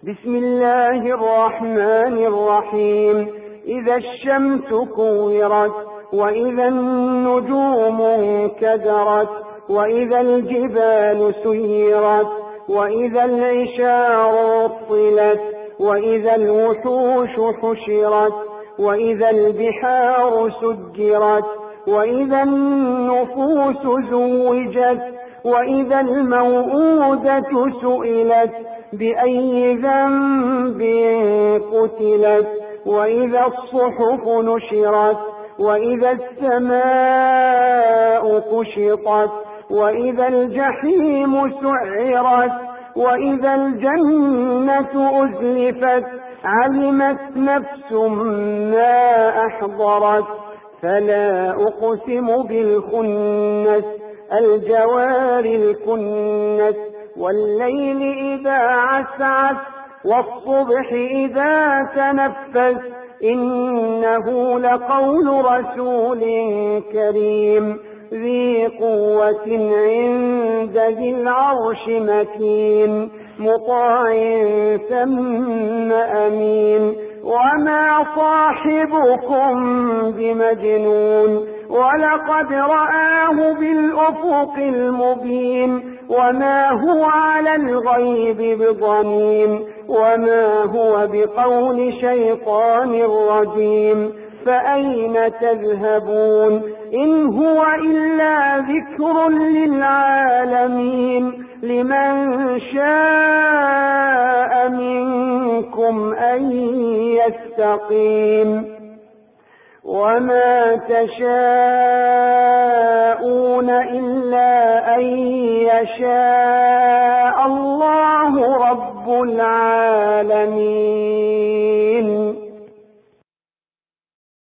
بسم الله الرحمن الرحيم. إذا الشمس كورت وإذا النجوم انكدرت وإذا الجبال سيرت وإذا العشار عطلت وإذا الوحوش حشرت وإذا البحار سجرت وإذا النفوس زوجت وإذا الموءودة سئلت بأي ذنب قتلت وإذا الصحف نشرت وإذا السماء كشطت وإذا الجحيم سعرت وإذا الجنة أزلفت علمت نفس ما أحضرت. فلا أقسم بالخنس الجوار الكنس والليل إذا عسعس والصبح إذا تنفس إنه لقول رسول كريم ذي قوة عند ذي العرش مكين مطاع ثم أمين. وما صاحبكم بمجنون ولقد رآه بالأفق المبين وما هو على الغيب بضنين وما هو بقول شيطان رجيم. فأين تذهبون إن هو إلا ذكر للعالمين لمن شاء منكم أن يستقيم. وما تشاءون إلا أن يشاء الله رب العالمين.